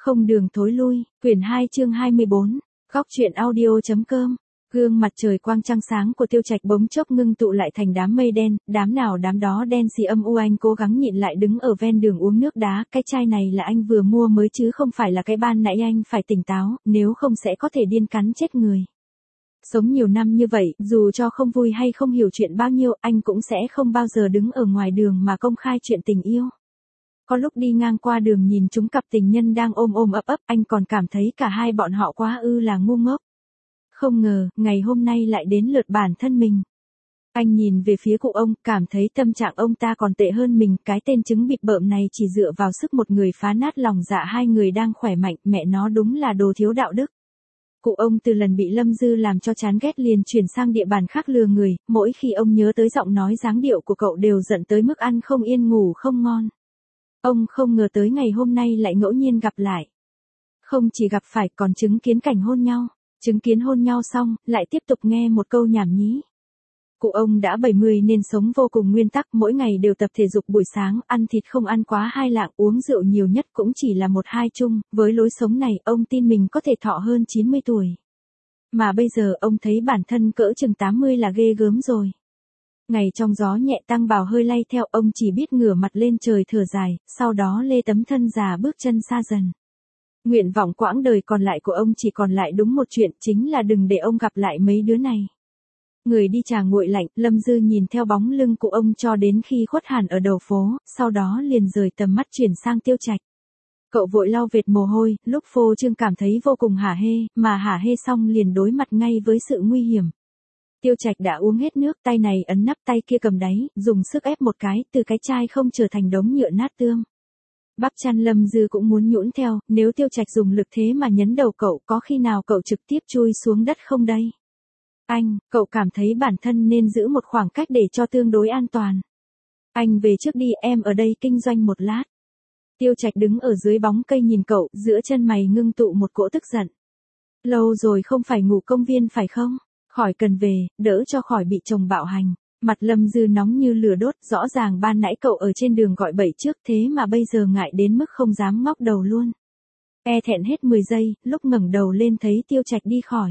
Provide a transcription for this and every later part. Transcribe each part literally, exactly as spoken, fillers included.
Không đường thối lui, quyển hai chương hai mươi bốn, góc truyện audio.com. Gương mặt trời quang trăng sáng của Tiêu Trạch bỗng chốc ngưng tụ lại thành đám mây đen, đám nào đám đó đen xì âm u. Anh cố gắng nhịn lại đứng ở ven đường uống nước đá, cái chai này là anh vừa mua mới chứ không phải là cái ban nãy. Anh phải tỉnh táo, nếu không sẽ có thể điên cắn chết người. Sống nhiều năm như vậy, dù cho không vui hay không hiểu chuyện bao nhiêu, anh cũng sẽ không bao giờ đứng ở ngoài đường mà công khai chuyện tình yêu. Có lúc đi ngang qua đường nhìn chúng cặp tình nhân đang ôm ôm ấp ấp, anh còn cảm thấy cả hai bọn họ quá ư là ngu ngốc. Không ngờ, ngày hôm nay lại đến lượt bản thân mình. Anh nhìn về phía cụ ông, cảm thấy tâm trạng ông ta còn tệ hơn mình. Cái tên chứng bịp bợm này chỉ dựa vào sức một người phá nát lòng dạ hai người đang khỏe mạnh, mẹ nó đúng là đồ thiếu đạo đức. Cụ ông từ lần bị Lâm Dư làm cho chán ghét liền chuyển sang địa bàn khác lừa người, mỗi khi ông nhớ tới giọng nói dáng điệu của cậu đều giận tới mức ăn không yên ngủ không ngon. Ông không ngờ tới ngày hôm nay lại ngẫu nhiên gặp lại. Không chỉ gặp phải còn chứng kiến cảnh hôn nhau, chứng kiến hôn nhau xong, lại tiếp tục nghe một câu nhảm nhí. Cụ ông đã bảy mươi nên sống vô cùng nguyên tắc, mỗi ngày đều tập thể dục buổi sáng, ăn thịt không ăn quá hai lạng, uống rượu nhiều nhất cũng chỉ là một hai chung. Với lối sống này, ông tin mình có thể thọ hơn chín mươi tuổi. Mà bây giờ ông thấy bản thân cỡ chừng tám mươi là ghê gớm rồi. Ngày trong gió nhẹ tăng bào hơi lay theo, ông chỉ biết ngửa mặt lên trời thở dài, sau đó lê tấm thân già bước chân xa dần. Nguyện vọng quãng đời còn lại của ông chỉ còn lại đúng một chuyện, chính là đừng để ông gặp lại mấy đứa này. Người đi trà nguội lạnh, Lâm Dư nhìn theo bóng lưng cụ ông cho đến khi khuất hẳn ở đầu phố, sau đó liền rời tầm mắt chuyển sang Tiêu Trạch. Cậu vội lau vệt mồ hôi, lúc phô trương cảm thấy vô cùng hả hê, mà hả hê xong liền đối mặt ngay với sự nguy hiểm. Tiêu Trạch đã uống hết nước, tay này ấn nắp tay kia cầm đáy, dùng sức ép một cái, từ cái chai không trở thành đống nhựa nát tương. Bắp chăn Lâm Dư cũng muốn nhũn theo, nếu Tiêu Trạch dùng lực thế mà nhấn đầu cậu, có khi nào cậu trực tiếp chui xuống đất không đây? Anh, cậu cảm thấy bản thân nên giữ một khoảng cách để cho tương đối an toàn. Anh về trước đi, em ở đây kinh doanh một lát. Tiêu Trạch đứng ở dưới bóng cây nhìn cậu, giữa chân mày ngưng tụ một cỗ tức giận. Lâu rồi không phải ngủ công viên phải không? Khỏi cần về, đỡ cho khỏi bị chồng bạo hành. Mặt Lâm Dư nóng như lửa đốt, rõ ràng ban nãy cậu ở trên đường gọi bậy trước thế mà bây giờ ngại đến mức không dám ngóc đầu luôn. E thẹn hết mười giây, lúc ngẩng đầu lên thấy Tiêu Trạch đi khỏi.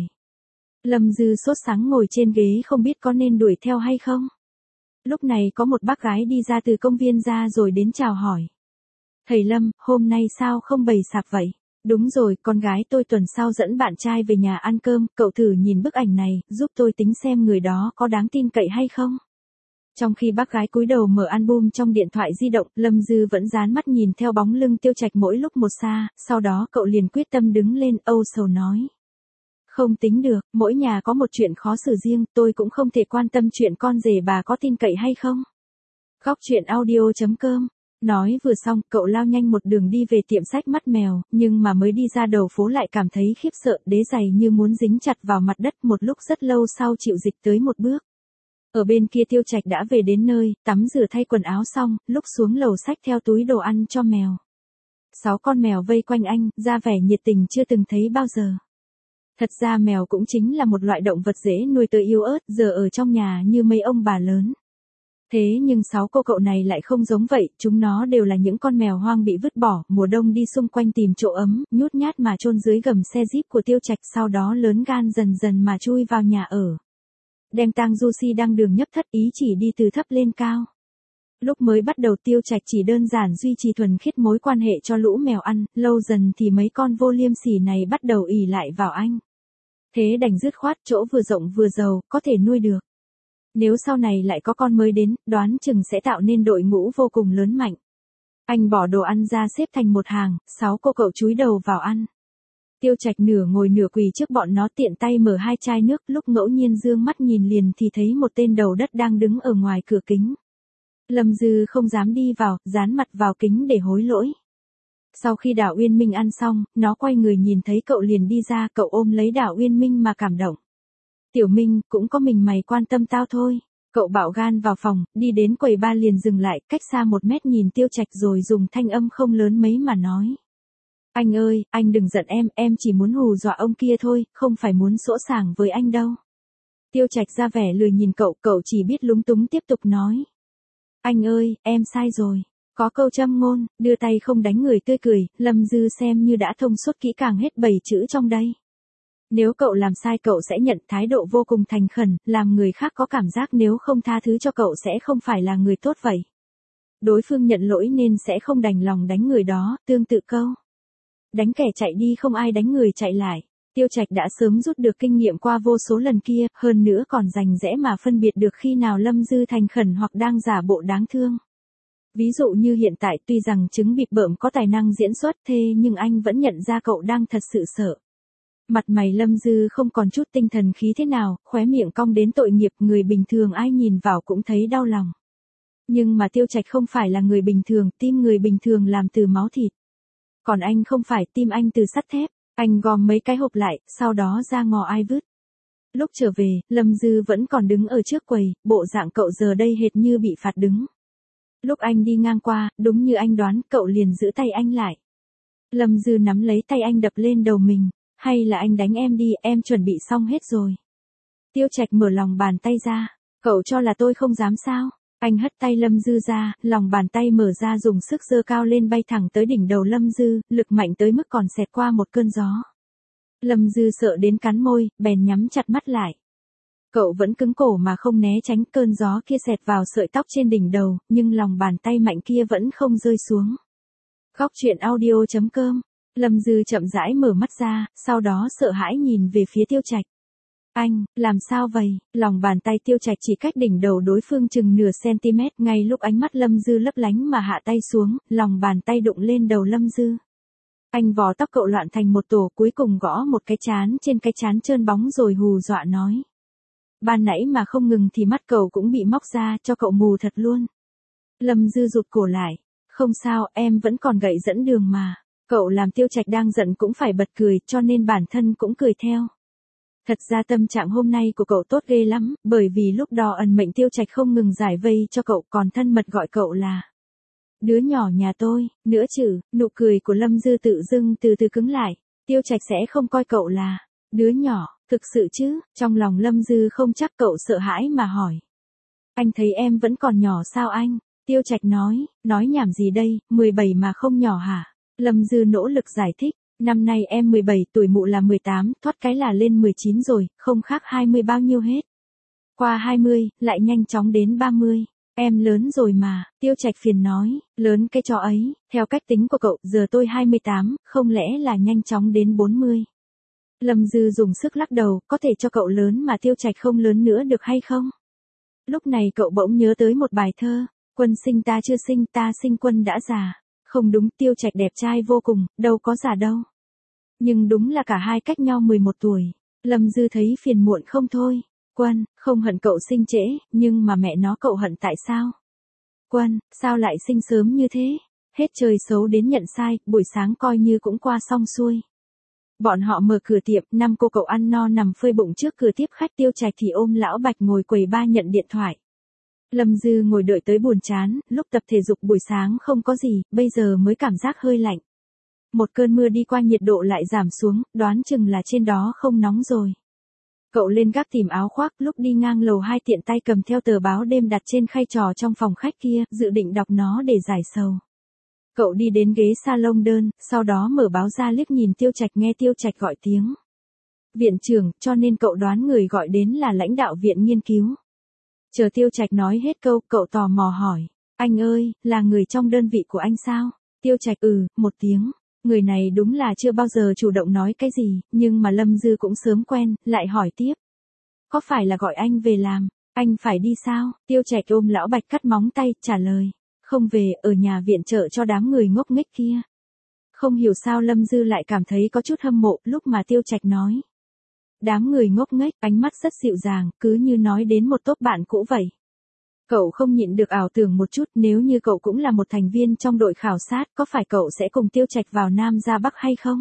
Lâm Dư sốt sắng ngồi trên ghế không biết có nên đuổi theo hay không. Lúc này có một bác gái đi ra từ công viên ra rồi đến chào hỏi. Thầy Lâm, hôm nay sao không bày sạp vậy? Đúng rồi, con gái tôi tuần sau dẫn bạn trai về nhà ăn cơm, cậu thử nhìn bức ảnh này, giúp tôi tính xem người đó có đáng tin cậy hay không. Trong khi bác gái cúi đầu mở album trong điện thoại di động, Lâm Dư vẫn dán mắt nhìn theo bóng lưng Tiêu Trạch mỗi lúc một xa, sau đó cậu liền quyết tâm đứng lên, âu sầu nói. Không tính được, mỗi nhà có một chuyện khó xử riêng, tôi cũng không thể quan tâm chuyện con rể bà có tin cậy hay không. Góc truyện audio.com. Nói vừa xong, cậu lao nhanh một đường đi về tiệm sách Mắt Mèo, nhưng mà mới đi ra đầu phố lại cảm thấy khiếp sợ, đế giày như muốn dính chặt vào mặt đất, một lúc rất lâu sau chịu dịch tới một bước. Ở bên kia Tiêu Trạch đã về đến nơi, tắm rửa thay quần áo xong, lúc xuống lầu xách theo túi đồ ăn cho mèo. Sáu con mèo vây quanh anh, ra vẻ nhiệt tình chưa từng thấy bao giờ. Thật ra mèo cũng chính là một loại động vật dễ nuôi tới yếu ớt, giờ ở trong nhà như mấy ông bà lớn. Thế nhưng sáu cô cậu này lại không giống vậy, chúng nó đều là những con mèo hoang bị vứt bỏ, mùa đông đi xung quanh tìm chỗ ấm, nhút nhát mà chôn dưới gầm xe Jeep của Tiêu Trạch, sau đó lớn gan dần dần mà chui vào nhà ở. Đem tang Juicy đang đường nhấp thất, ý chỉ đi từ thấp lên cao. Lúc mới bắt đầu Tiêu Trạch chỉ đơn giản duy trì thuần khiết mối quan hệ cho lũ mèo ăn, lâu dần thì mấy con vô liêm sỉ này bắt đầu ỷ lại vào anh. Thế đành dứt khoát, chỗ vừa rộng vừa giàu, có thể nuôi được. Nếu sau này lại có con mới đến, đoán chừng sẽ tạo nên đội ngũ vô cùng lớn mạnh. Anh bỏ đồ ăn ra xếp thành một hàng, sáu cô cậu chúi đầu vào ăn. Tiêu Trạch nửa ngồi nửa quỳ trước bọn nó, tiện tay mở hai chai nước, lúc ngẫu nhiên dương mắt nhìn liền thì thấy một tên đầu đất đang đứng ở ngoài cửa kính. Lâm Dư không dám đi vào, dán mặt vào kính để hối lỗi. Sau khi Đào Uyên Minh ăn xong, nó quay người nhìn thấy cậu liền đi ra, cậu ôm lấy Đào Uyên Minh mà cảm động. Tiểu Minh, cũng có mình mày quan tâm tao thôi. Cậu bạo gan vào phòng, đi đến quầy ba liền dừng lại, cách xa một mét nhìn Tiêu Trạch rồi dùng thanh âm không lớn mấy mà nói. Anh ơi, anh đừng giận em, em chỉ muốn hù dọa ông kia thôi, không phải muốn sỗ sàng với anh đâu. Tiêu Trạch ra vẻ lười nhìn cậu, cậu chỉ biết lúng túng tiếp tục nói. Anh ơi, em sai rồi. Có câu châm ngôn, đưa tay không đánh người tươi cười, Lâm Dư xem như đã thông suốt kỹ càng hết bảy chữ trong đây. Nếu cậu làm sai cậu sẽ nhận, thái độ vô cùng thành khẩn, làm người khác có cảm giác nếu không tha thứ cho cậu sẽ không phải là người tốt vậy. Đối phương nhận lỗi nên sẽ không đành lòng đánh người đó, tương tự câu. Đánh kẻ chạy đi không ai đánh người chạy lại. Tiêu Trạch đã sớm rút được kinh nghiệm qua vô số lần kia, hơn nữa còn rành rẽ mà phân biệt được khi nào Lâm Dư thành khẩn hoặc đang giả bộ đáng thương. Ví dụ như hiện tại tuy rằng trứng bịp bợm có tài năng diễn xuất thế nhưng anh vẫn nhận ra cậu đang thật sự sợ. Mặt mày Lâm Dư không còn chút tinh thần khí thế nào, khóe miệng cong đến tội nghiệp, người bình thường ai nhìn vào cũng thấy đau lòng. Nhưng mà Tiêu Trạch không phải là người bình thường, tim người bình thường làm từ máu thịt. Còn anh không phải, tim anh từ sắt thép. Anh gom mấy cái hộp lại, sau đó ra ngò ai vứt. Lúc trở về, Lâm Dư vẫn còn đứng ở trước quầy, bộ dạng cậu giờ đây hệt như bị phạt đứng. Lúc anh đi ngang qua, đúng như anh đoán, cậu liền giữ tay anh lại. Lâm Dư nắm lấy tay anh đập lên đầu mình, hay là anh đánh em đi, em chuẩn bị xong hết rồi. Tiêu Trạch mở lòng bàn tay ra, cậu cho là tôi không dám sao? Anh hất tay Lâm Dư ra, lòng bàn tay mở ra dùng sức giơ cao lên bay thẳng tới đỉnh đầu Lâm Dư, lực mạnh tới mức còn xẹt qua một cơn gió. Lâm Dư sợ đến cắn môi, bèn nhắm chặt mắt lại. Cậu vẫn cứng cổ mà không né tránh, cơn gió kia xẹt vào sợi tóc trên đỉnh đầu, nhưng lòng bàn tay mạnh kia vẫn không rơi xuống. Góc truyện audio chấm com. Lâm Dư chậm rãi mở mắt ra, sau đó sợ hãi nhìn về phía Tiêu Trạch. Anh, làm sao vậy? Lòng bàn tay Tiêu Trạch chỉ cách đỉnh đầu đối phương chừng nửa cm, ngay lúc ánh mắt Lâm Dư lấp lánh mà hạ tay xuống, lòng bàn tay đụng lên đầu Lâm Dư. Anh vò tóc cậu loạn thành một tổ, cuối cùng gõ một cái trán trên cái trán trơn bóng rồi hù dọa nói. Ban nãy mà không ngừng thì mắt cậu cũng bị móc ra, cho cậu mù thật luôn. Lâm Dư rụt cổ lại. Không sao, em vẫn còn gậy dẫn đường mà. Cậu làm Tiêu Trạch đang giận cũng phải bật cười, cho nên bản thân cũng cười theo. Thật ra tâm trạng hôm nay của cậu tốt ghê lắm, bởi vì lúc đó ẩn mệnh Tiêu Trạch không ngừng giải vây cho cậu, còn thân mật gọi cậu là đứa nhỏ nhà tôi, nữa chứ. Nụ cười của Lâm Dư tự dưng từ từ cứng lại. Tiêu Trạch sẽ không coi cậu là đứa nhỏ, thực sự chứ? Trong lòng Lâm Dư không chắc, cậu sợ hãi mà hỏi. Anh thấy em vẫn còn nhỏ sao anh? Tiêu Trạch nói, nói nhảm gì đây, mười bảy mà không nhỏ hả? Lâm Dư nỗ lực giải thích. Năm nay em mười bảy, tuổi mụ là mười tám, thoát cái là lên mười chín rồi, không khác hai mươi bao nhiêu hết. Qua hai mươi, lại nhanh chóng đến ba mươi. Em lớn rồi mà, Tiêu Trạch phiền nói, lớn cái trò ấy, theo cách tính của cậu, giờ tôi hai mươi tám, không lẽ là nhanh chóng đến bốn mươi. Lâm Dư dùng sức lắc đầu, có thể cho cậu lớn mà Tiêu Trạch không lớn nữa được hay không? Lúc này cậu bỗng nhớ tới một bài thơ, quân sinh ta chưa sinh, ta sinh quân đã già. Không đúng, Tiêu Trạch đẹp trai vô cùng, đâu có già đâu. Nhưng đúng là cả hai cách nhau mười một tuổi. Lâm Dư thấy phiền muộn không thôi. Quân, không hận cậu sinh trễ, nhưng mà mẹ nó cậu hận tại sao? Quân, sao lại sinh sớm như thế? Hết trời xấu đến nhận sai, buổi sáng coi như cũng qua xong xuôi. Bọn họ mở cửa tiệm, năm cô cậu ăn no nằm phơi bụng trước cửa tiếp khách, Tiêu Trạch thì ôm lão Bạch ngồi quầy ba nhận điện thoại. Lâm Dư ngồi đợi tới buồn chán, lúc tập thể dục buổi sáng không có gì, bây giờ mới cảm giác hơi lạnh. Một cơn mưa đi qua nhiệt độ lại giảm xuống, đoán chừng là trên đó không nóng rồi. Cậu lên gác tìm áo khoác, lúc đi ngang lầu hai tiện tay cầm theo tờ báo đêm đặt trên khay trò trong phòng khách kia, dự định đọc nó để giải sầu. Cậu đi đến ghế salon đơn, sau đó mở báo ra liếc nhìn Tiêu Trạch, nghe Tiêu Trạch gọi tiếng viện trưởng, cho nên cậu đoán người gọi đến là lãnh đạo viện nghiên cứu. Chờ Tiêu Trạch nói hết câu, cậu tò mò hỏi, anh ơi, là người trong đơn vị của anh sao? Tiêu Trạch ừ, một tiếng. Người này đúng là chưa bao giờ chủ động nói cái gì, nhưng mà Lâm Dư cũng sớm quen, lại hỏi tiếp. Có phải là gọi anh về làm, anh phải đi sao? Tiêu Trạch ôm lão Bạch cắt móng tay, trả lời. Không về, ở nhà viện trợ cho đám người ngốc nghếch kia. Không hiểu sao Lâm Dư lại cảm thấy có chút hâm mộ lúc mà Tiêu Trạch nói. Đám người ngốc nghếch, ánh mắt rất dịu dàng, cứ như nói đến một tốp bạn cũ vậy. Cậu không nhịn được ảo tưởng một chút, nếu như cậu cũng là một thành viên trong đội khảo sát, có phải cậu sẽ cùng Tiêu Trạch vào Nam ra Bắc hay không?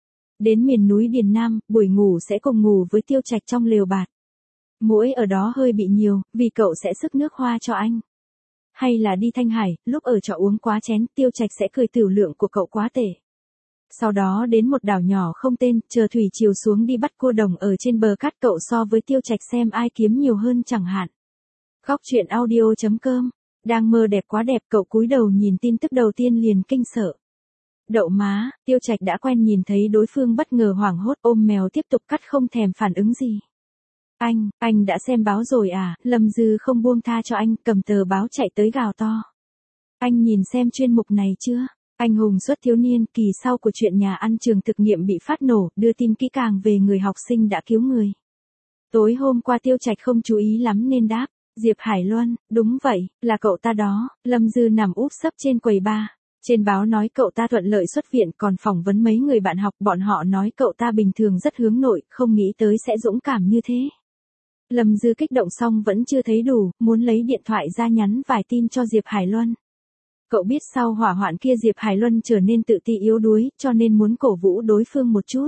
Đến miền núi Điền Nam, buổi ngủ sẽ cùng ngủ với Tiêu Trạch trong lều bạt. Muỗi ở đó hơi bị nhiều, vì cậu sẽ sức nước hoa cho anh. Hay là đi Thanh Hải, lúc ở trọ uống quá chén, Tiêu Trạch sẽ cười tiểu lượng của cậu quá tệ. Sau đó đến một đảo nhỏ không tên, chờ thủy chiều xuống đi bắt cua đồng ở trên bờ cát, cậu so với Tiêu Trạch xem ai kiếm nhiều hơn chẳng hạn. Góc truyện audio chấm com Đang mơ đẹp quá đẹp, cậu cúi đầu nhìn tin tức đầu tiên liền kinh sợ. Đậu má, Tiêu Trạch đã quen nhìn thấy đối phương bất ngờ hoảng hốt ôm mèo tiếp tục cắt không thèm phản ứng gì. Anh, anh đã xem báo rồi à, Lâm Dư không buông tha cho anh, cầm tờ báo chạy tới gào to. Anh nhìn xem chuyên mục này chưa? Anh hùng xuất thiếu niên, kỳ sau của chuyện nhà ăn trường thực nghiệm bị phát nổ, đưa tin kỹ càng về người học sinh đã cứu người. Tối hôm qua Tiêu Trạch không chú ý lắm nên đáp. Diệp Hải Luân, đúng vậy, là cậu ta đó. Lâm Dư nằm úp sấp trên quầy bar. Trên báo nói cậu ta thuận lợi xuất viện, còn phỏng vấn mấy người bạn học, bọn họ nói cậu ta bình thường rất hướng nội, không nghĩ tới sẽ dũng cảm như thế. Lâm Dư kích động xong vẫn chưa thấy đủ, muốn lấy điện thoại ra nhắn vài tin cho Diệp Hải Luân. Cậu biết sau hỏa hoạn kia Diệp Hải Luân trở nên tự ti yếu đuối, cho nên muốn cổ vũ đối phương một chút.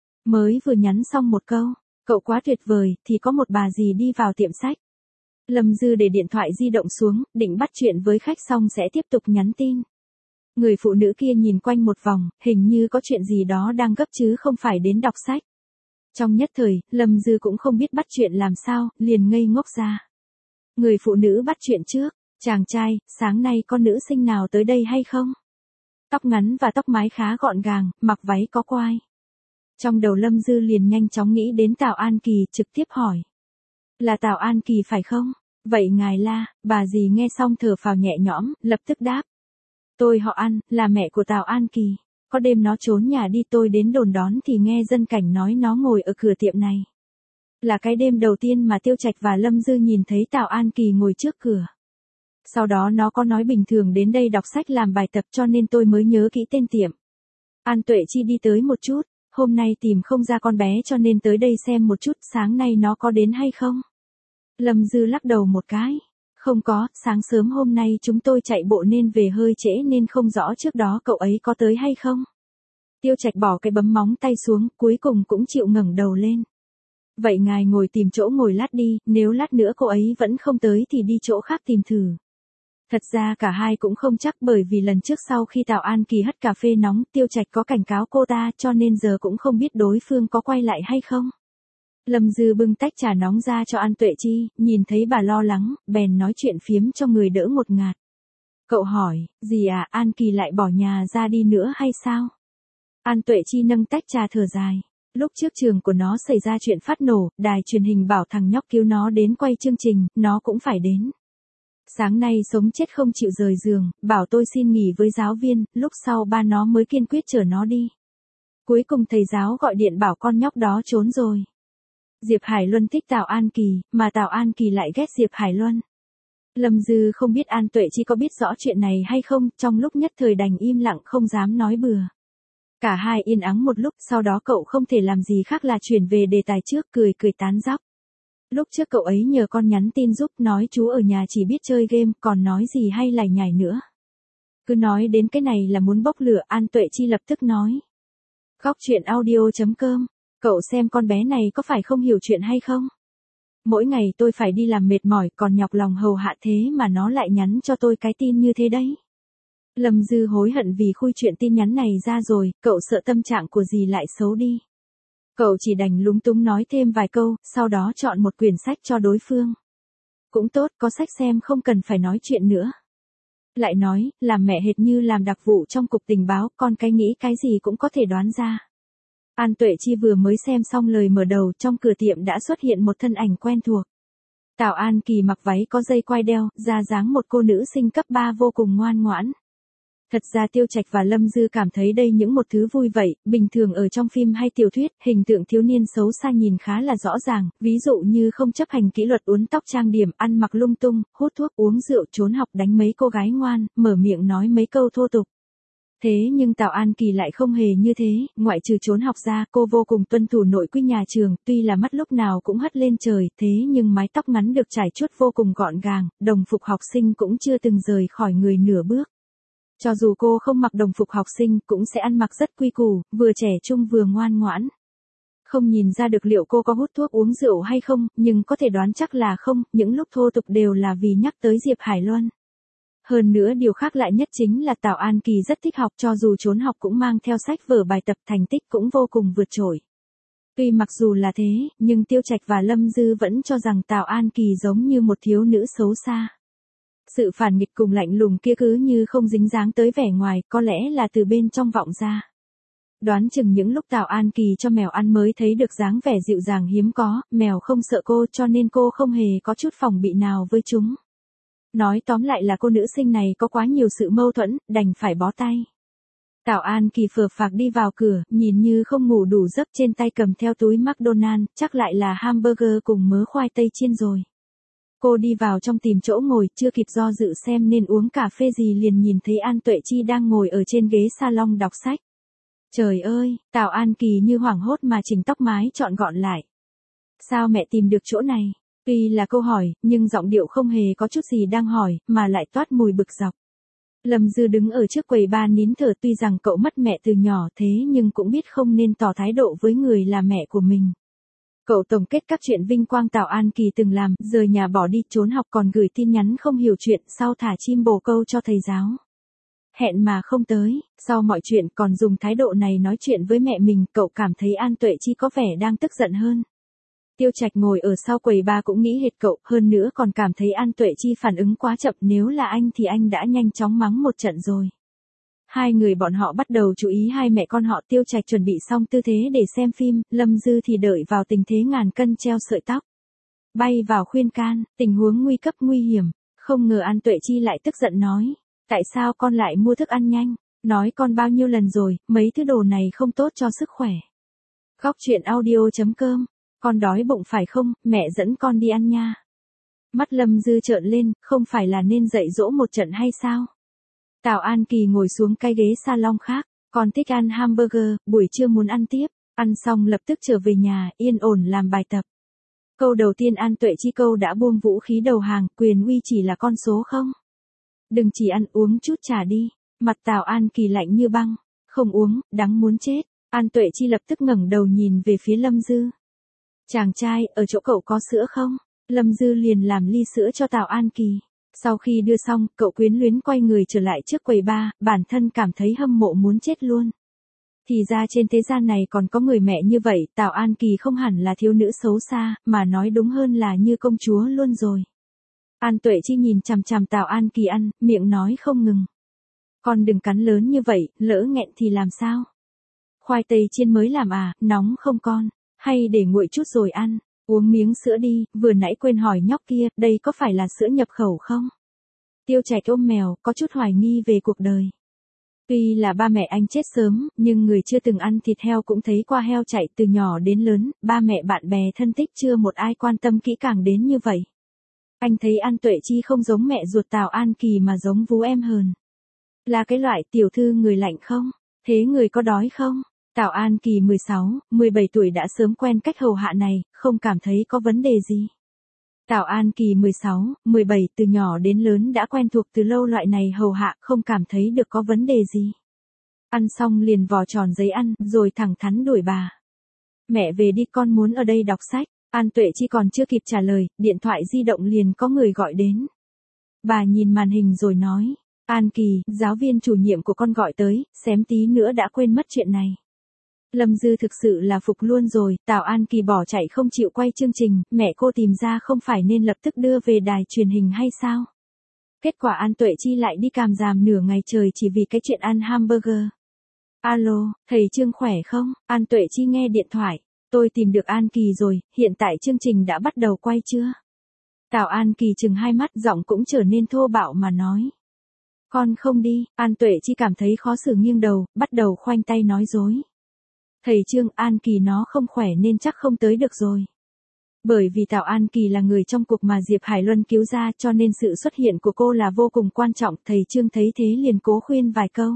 Mới vừa nhắn xong một câu, cậu quá tuyệt vời, thì có một bà dì đi vào tiệm sách. Lâm Dư để điện thoại di động xuống, định bắt chuyện với khách xong sẽ tiếp tục nhắn tin. Người phụ nữ kia nhìn quanh một vòng, hình như có chuyện gì đó đang gấp chứ không phải đến đọc sách. Trong nhất thời, Lâm Dư cũng không biết bắt chuyện làm sao, liền ngây ngốc ra. Người phụ nữ bắt chuyện trước, chàng trai, sáng nay có nữ sinh nào tới đây hay không? Tóc ngắn và tóc mái khá gọn gàng, mặc váy có quai. Trong đầu Lâm Dư liền nhanh chóng nghĩ đến Tào An Kỳ, trực tiếp hỏi. Là Tào An Kỳ phải không? Vậy ngài là, bà dì nghe xong thở phào nhẹ nhõm, lập tức đáp. Tôi họ An, là mẹ của Tào An Kỳ. Có đêm nó trốn nhà đi tôi đến đồn đón thì nghe dân cảnh nói nó ngồi ở cửa tiệm này. Là cái đêm đầu tiên mà Tiêu Trạch và Lâm Dư nhìn thấy Tào An Kỳ ngồi trước cửa. Sau đó nó có nói bình thường đến đây đọc sách làm bài tập cho nên tôi mới nhớ kỹ tên tiệm. An Tuệ Chi đi tới một chút, hôm nay tìm không ra con bé cho nên tới đây xem một chút, sáng nay nó có đến hay không? Lâm Dư lắc đầu một cái. Không có, sáng sớm hôm nay chúng tôi chạy bộ nên về hơi trễ nên không rõ trước đó cậu ấy có tới hay không. Tiêu Trạch bỏ cái bấm móng tay xuống, cuối cùng cũng chịu ngẩng đầu lên. Vậy ngài ngồi tìm chỗ ngồi lát đi, nếu lát nữa cô ấy vẫn không tới thì đi chỗ khác tìm thử. Thật ra cả hai cũng không chắc bởi vì lần trước sau khi Tào An Kỳ hất cà phê nóng, Tiêu Trạch có cảnh cáo cô ta cho nên giờ cũng không biết đối phương có quay lại hay không. Lâm Dư bưng tách trà nóng ra cho An Tuệ Chi, nhìn thấy bà lo lắng, bèn nói chuyện phiếm cho người đỡ ngột ngạt. Cậu hỏi, gì à, An Kỳ lại bỏ nhà ra đi nữa hay sao? An Tuệ Chi nâng tách trà thở dài. Lúc trước trường của nó xảy ra chuyện phát nổ, đài truyền hình bảo thằng nhóc cứu nó đến quay chương trình, nó cũng phải đến. Sáng nay sống chết không chịu rời giường, bảo tôi xin nghỉ với giáo viên, lúc sau ba nó mới kiên quyết chở nó đi. Cuối cùng thầy giáo gọi điện bảo con nhóc đó trốn rồi. Diệp Hải Luân thích Tào An Kỳ, mà Tào An Kỳ lại ghét Diệp Hải Luân. Lâm Dư không biết An Tuệ Chi có biết rõ chuyện này hay không, trong lúc nhất thời đành im lặng không dám nói bừa. Cả hai yên ắng một lúc, sau đó cậu không thể làm gì khác là chuyển về đề tài trước, cười cười tán dóc. Lúc trước cậu ấy nhờ con nhắn tin giúp, nói chú ở nhà chỉ biết chơi game, còn nói gì hay lải nhải nữa. Cứ nói đến cái này là muốn bốc lửa, An Tuệ Chi lập tức nói. Góc truyện audio chấm com, cậu xem con bé này có phải không hiểu chuyện hay không? Mỗi ngày tôi phải đi làm mệt mỏi còn nhọc lòng hầu hạ thế mà nó lại nhắn cho tôi cái tin như thế đấy. Lâm Dư hối hận vì khui chuyện tin nhắn này ra rồi, cậu sợ tâm trạng của dì lại xấu đi. Cậu chỉ đành lúng túng nói thêm vài câu, sau đó chọn một quyển sách cho đối phương. Cũng tốt, có sách xem không cần phải nói chuyện nữa. Lại nói, làm mẹ hệt như làm đặc vụ trong cục tình báo, con cái nghĩ cái gì cũng có thể đoán ra. An Tuệ Chi vừa mới xem xong lời mở đầu, trong cửa tiệm đã xuất hiện một thân ảnh quen thuộc. Tào An Kỳ mặc váy có dây quai đeo, ra dáng một cô nữ sinh cấp ba vô cùng ngoan ngoãn. Thật ra Tiêu Trạch và Lâm Dư cảm thấy đây những một thứ vui vậy, bình thường ở trong phim hay tiểu thuyết, hình tượng thiếu niên xấu xa nhìn khá là rõ ràng, ví dụ như không chấp hành kỷ luật uốn tóc trang điểm, ăn mặc lung tung, hút thuốc uống rượu trốn học đánh mấy cô gái ngoan, mở miệng nói mấy câu thô tục. Thế nhưng Tào An Kỳ lại không hề như thế, ngoại trừ trốn học ra, cô vô cùng tuân thủ nội quy nhà trường, tuy là mắt lúc nào cũng hất lên trời, thế nhưng mái tóc ngắn được trải chuốt vô cùng gọn gàng, đồng phục học sinh cũng chưa từng rời khỏi người nửa bước. Cho dù cô không mặc đồng phục học sinh, cũng sẽ ăn mặc rất quy củ, vừa trẻ trung vừa ngoan ngoãn. Không nhìn ra được liệu cô có hút thuốc uống rượu hay không, nhưng có thể đoán chắc là không, những lúc thô tục đều là vì nhắc tới Diệp Hải Luân. Hơn nữa điều khác lại nhất chính là Tào An Kỳ rất thích học, cho dù trốn học cũng mang theo sách vở bài tập, thành tích cũng vô cùng vượt trội. Tuy mặc dù là thế, nhưng Tiêu Trạch và Lâm Dư vẫn cho rằng Tào An Kỳ giống như một thiếu nữ xấu xa. Sự phản nghịch cùng lạnh lùng kia cứ như không dính dáng tới vẻ ngoài, có lẽ là từ bên trong vọng ra. Đoán chừng những lúc Tào An Kỳ cho mèo ăn mới thấy được dáng vẻ dịu dàng hiếm có, mèo không sợ cô cho nên cô không hề có chút phòng bị nào với chúng. Nói tóm lại là cô nữ sinh này có quá nhiều sự mâu thuẫn, đành phải bó tay. Tào An Kỳ phờ phạc đi vào cửa, nhìn như không ngủ đủ giấc, trên tay cầm theo túi McDonald, chắc lại là hamburger cùng mớ khoai tây chiên rồi. Cô đi vào trong tìm chỗ ngồi, chưa kịp do dự xem nên uống cà phê gì liền nhìn thấy An Tuệ Chi đang ngồi ở trên ghế salon đọc sách. Trời ơi, Tào An Kỳ như hoảng hốt mà chỉnh tóc mái trọn gọn lại. Sao mẹ tìm được chỗ này? Tuy là câu hỏi, nhưng giọng điệu không hề có chút gì đang hỏi, mà lại toát mùi bực dọc. Lâm Dư đứng ở trước quầy bar nín thở, tuy rằng cậu mất mẹ từ nhỏ thế nhưng cũng biết không nên tỏ thái độ với người là mẹ của mình. Cậu tổng kết các chuyện vinh quang Tào An Kỳ từng làm, rời nhà bỏ đi trốn học còn gửi tin nhắn không hiểu chuyện, sau thả chim bồ câu cho thầy giáo. Hẹn mà không tới, sau mọi chuyện còn dùng thái độ này nói chuyện với mẹ mình, cậu cảm thấy An Tuệ Chi có vẻ đang tức giận hơn. Tiêu Trạch ngồi ở sau quầy bar cũng nghĩ hệt cậu, hơn nữa còn cảm thấy An Tuệ Chi phản ứng quá chậm, nếu là anh thì anh đã nhanh chóng mắng một trận rồi. Hai người bọn họ bắt đầu chú ý hai mẹ con họ. Tiêu Trạch chuẩn bị xong tư thế để xem phim, Lâm Dư thì đợi vào tình thế ngàn cân treo sợi tóc. Bay vào khuyên can, tình huống nguy cấp nguy hiểm, không ngờ An Tuệ Chi lại tức giận nói. Tại sao con lại mua thức ăn nhanh? Nói con bao nhiêu lần rồi, mấy thứ đồ này không tốt cho sức khỏe. Góc truyện audio chấm com. Con đói bụng phải không, mẹ dẫn con đi ăn nha. Mắt Lâm Dư trợn lên, không phải là nên dạy dỗ một trận hay sao? Tào An Kỳ ngồi xuống cái ghế salon khác, con thích ăn hamburger, buổi trưa muốn ăn tiếp, ăn xong lập tức trở về nhà, yên ổn làm bài tập. Câu đầu tiên An Tuệ Chi câu đã buông vũ khí đầu hàng, quyền uy chỉ là con số không? Đừng chỉ ăn uống chút trà đi, mặt Tào An Kỳ lạnh như băng, không uống, đắng muốn chết. An Tuệ Chi lập tức ngẩng đầu nhìn về phía Lâm Dư. Chàng trai, ở chỗ cậu có sữa không? Lâm Dư liền làm ly sữa cho Tào An Kỳ. Sau khi đưa xong, cậu quyến luyến quay người trở lại trước quầy bar, bản thân cảm thấy hâm mộ muốn chết luôn. Thì ra trên thế gian này còn có người mẹ như vậy, Tào An Kỳ không hẳn là thiếu nữ xấu xa, mà nói đúng hơn là như công chúa luôn rồi. An Tuệ Chi nhìn chằm chằm Tào An Kỳ ăn, miệng nói không ngừng. Con đừng cắn lớn như vậy, lỡ nghẹn thì làm sao? Khoai tây chiên mới làm à, nóng không con? Hay để nguội chút rồi ăn? Uống miếng sữa đi, vừa nãy quên hỏi nhóc kia, đây có phải là sữa nhập khẩu không? Tiêu Trạch ôm mèo, có chút hoài nghi về cuộc đời. Tuy là ba mẹ anh chết sớm, nhưng người chưa từng ăn thịt heo cũng thấy qua heo chạy, từ nhỏ đến lớn, ba mẹ bạn bè thân thích chưa một ai quan tâm kỹ càng đến như vậy. Anh thấy An Tuệ Chi không giống mẹ ruột Tào An Kỳ mà giống vú em hờn. Là cái loại tiểu thư người lạnh không? Thế người có đói không? Tào An Kỳ mười sáu, mười bảy tuổi đã sớm quen cách hầu hạ này, không cảm thấy có vấn đề gì. Tào An Kỳ mười sáu, mười bảy từ nhỏ đến lớn đã quen thuộc từ lâu loại này hầu hạ, không cảm thấy được có vấn đề gì. Ăn xong liền vò tròn giấy ăn, rồi thẳng thắn đuổi bà. Mẹ về đi, con muốn ở đây đọc sách. An Tuệ Chi còn chưa kịp trả lời, điện thoại di động liền có người gọi đến. Bà nhìn màn hình rồi nói, An Kỳ, giáo viên chủ nhiệm của con gọi tới, xém tí nữa đã quên mất chuyện này. Lâm Dư thực sự là phục luôn rồi, Tào An Kỳ bỏ chạy không chịu quay chương trình, mẹ cô tìm ra không phải nên lập tức đưa về đài truyền hình hay sao? Kết quả An Tuệ Chi lại đi càm ràm nửa ngày trời chỉ vì cái chuyện ăn hamburger. Alo, thầy Trương khỏe không? An Tuệ Chi nghe điện thoại. Tôi tìm được An Kỳ rồi, hiện tại chương trình đã bắt đầu quay chưa? Tào An Kỳ chừng hai mắt, giọng cũng trở nên thô bạo mà nói. Con không đi. An Tuệ Chi cảm thấy khó xử nghiêng đầu, bắt đầu khoanh tay nói dối. Thầy Trương, An Kỳ nó không khỏe nên chắc không tới được rồi. Bởi vì Tào An Kỳ là người trong cuộc mà Diệp Hải Luân cứu ra cho nên sự xuất hiện của cô là vô cùng quan trọng, thầy Trương thấy thế liền cố khuyên vài câu.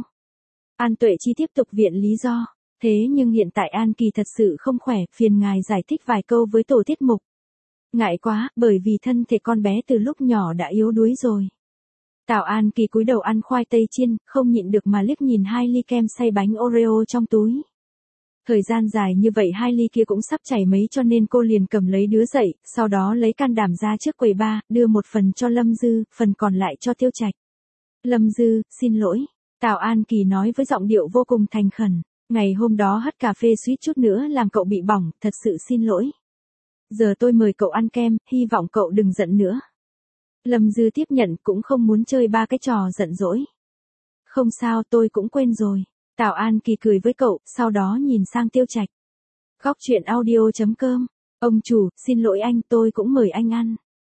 An Tuệ Chi tiếp tục viện lý do. Thế nhưng hiện tại An Kỳ thật sự không khỏe, phiền ngài giải thích vài câu với tổ tiết mục. Ngại quá, bởi vì thân thể con bé từ lúc nhỏ đã yếu đuối rồi. Tào An Kỳ cúi đầu ăn khoai tây chiên, không nhịn được mà liếc nhìn hai ly kem xay bánh Oreo trong túi. Thời gian dài như vậy hai ly kia cũng sắp chảy mấy cho nên cô liền cầm lấy đứa dậy, sau đó lấy can đảm ra trước quầy bar, đưa một phần cho Lâm Dư, phần còn lại cho Tiêu Trạch. Lâm Dư, xin lỗi. Tào An Kỳ nói với giọng điệu vô cùng thành khẩn. Ngày hôm đó hất cà phê suýt chút nữa làm cậu bị bỏng, thật sự xin lỗi. Giờ tôi mời cậu ăn kem, hy vọng cậu đừng giận nữa. Lâm Dư tiếp nhận, cũng không muốn chơi ba cái trò giận dỗi. Không sao, tôi cũng quên rồi. Tào An Kỳ cười với cậu, sau đó nhìn sang Tiêu Trạch. Góc chuyện audio.com. Ông chủ, xin lỗi anh, tôi cũng mời anh ăn.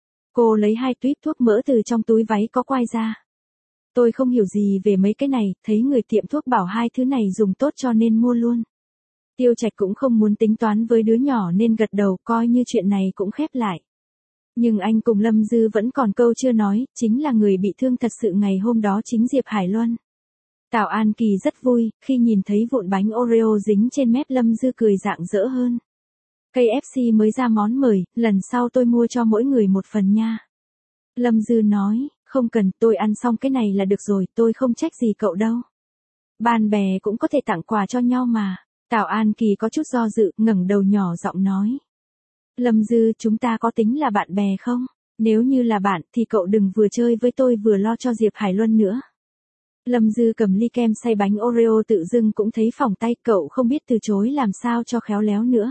Cô lấy hai tuýp thuốc mỡ từ trong túi váy có quai ra. Tôi không hiểu gì về mấy cái này, thấy người tiệm thuốc bảo hai thứ này dùng tốt cho nên mua luôn. Tiêu Trạch cũng không muốn tính toán với đứa nhỏ nên gật đầu, coi như chuyện này cũng khép lại. Nhưng anh cùng Lâm Dư vẫn còn câu chưa nói, chính là người bị thương thật sự ngày hôm đó chính Diệp Hải Luân. Tào An Kỳ rất vui, khi nhìn thấy vụn bánh Oreo dính trên mép Lâm Dư cười rạng rỡ hơn. ca ép xê mới ra món mời, lần sau tôi mua cho mỗi người một phần nha. Lâm Dư nói, không cần, tôi ăn xong cái này là được rồi, tôi không trách gì cậu đâu. Bạn bè cũng có thể tặng quà cho nhau mà. Tào An Kỳ có chút do dự, ngẩng đầu nhỏ giọng nói. Lâm Dư, chúng ta có tính là bạn bè không? Nếu như là bạn thì cậu đừng vừa chơi với tôi vừa lo cho Diệp Hải Luân nữa. Lâm Dư cầm ly kem xay bánh Oreo tự dưng cũng thấy phỏng tay, cậu không biết từ chối làm sao cho khéo léo nữa.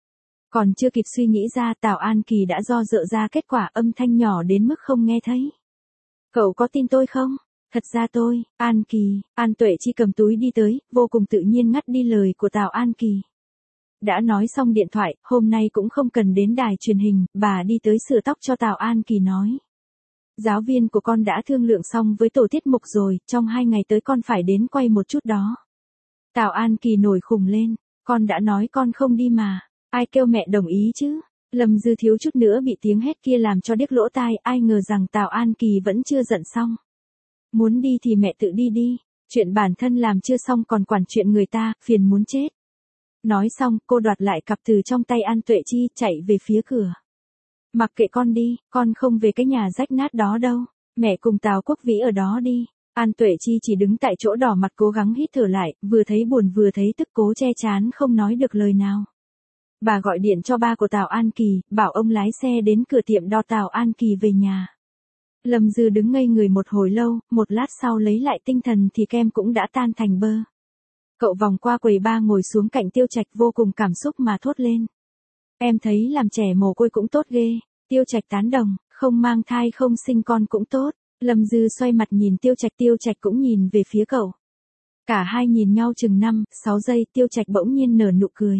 Còn chưa kịp suy nghĩ ra, Tào An Kỳ đã do dự ra kết quả, âm thanh nhỏ đến mức không nghe thấy. Cậu có tin tôi không? Thật ra tôi, An Kỳ, An Tuệ Chi cầm túi đi tới, vô cùng tự nhiên ngắt đi lời của Tào An Kỳ. Đã nói xong điện thoại, hôm nay cũng không cần đến đài truyền hình, bà đi tới sửa tóc cho Tào An Kỳ nói. Giáo viên của con đã thương lượng xong với tổ tiết mục rồi, trong hai ngày tới con phải đến quay một chút đó. Tào An Kỳ nổi khùng lên, con đã nói con không đi mà, ai kêu mẹ đồng ý chứ. Lâm Dư thiếu chút nữa bị tiếng hét kia làm cho điếc lỗ tai, ai ngờ rằng Tào An Kỳ vẫn chưa giận xong. Muốn đi thì mẹ tự đi đi, chuyện bản thân làm chưa xong còn quản chuyện người ta, phiền muốn chết. Nói xong, cô đoạt lại cặp từ trong tay An Tuệ Chi, chạy về phía cửa. Mặc kệ con đi, con không về cái nhà rách nát đó đâu, mẹ cùng Tào Quốc Vĩ ở đó đi. An Tuệ Chi chỉ đứng tại chỗ đỏ mặt cố gắng hít thở lại, vừa thấy buồn vừa thấy tức cố che chán không nói được lời nào. Bà gọi điện cho ba của Tào An Kỳ, bảo ông lái xe đến cửa tiệm đo Tào An Kỳ về nhà. Lâm Dư đứng ngây người một hồi lâu, một lát sau lấy lại tinh thần thì kem cũng đã tan thành bơ. Cậu vòng qua quầy ba ngồi xuống cạnh Tiêu Trạch vô cùng cảm xúc mà thốt lên. Em thấy làm trẻ mồ côi cũng tốt ghê. Tiêu Trạch tán đồng, không mang thai không sinh con cũng tốt. Lâm Dư xoay mặt nhìn Tiêu Trạch, Tiêu Trạch cũng nhìn về phía cậu. Cả hai nhìn nhau chừng năm, sáu giây, Tiêu Trạch bỗng nhiên nở nụ cười.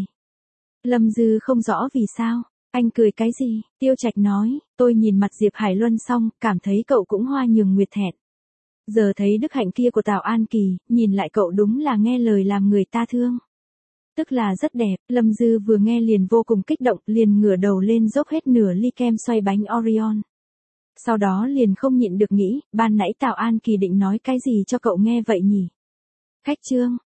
Lâm Dư không rõ vì sao, anh cười cái gì, Tiêu Trạch nói, tôi nhìn mặt Diệp Hải Luân xong, cảm thấy cậu cũng hoa nhường nguyệt thẹn. Giờ thấy đức hạnh kia của Tào An Kỳ, nhìn lại cậu đúng là nghe lời làm người ta thương. Tức là rất đẹp, Lâm Dư vừa nghe liền vô cùng kích động, liền ngửa đầu lên dốc hết nửa ly kem xoay bánh Orion. Sau đó liền không nhịn được nghĩ, ban nãy Tào An Kỳ định nói cái gì cho cậu nghe vậy nhỉ? Khách trương,